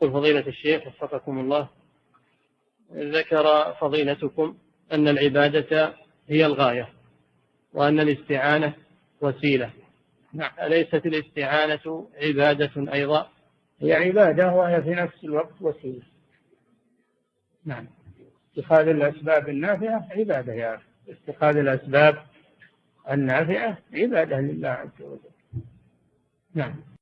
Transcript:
يقول فضيلة الشيخ وفقكم الله، ذكر فضيلتكم أن العبادة هي الغاية وأن الاستعانة وسيلة. نعم. أليست الاستعانة عبادة أيضا؟ هي عبادة وهي في نفس الوقت وسيلة. نعم. اتخاذ الأسباب النافعة عبادة يا أخي، اتخاذ الأسباب النافعة عبادة لله عز وجل. نعم.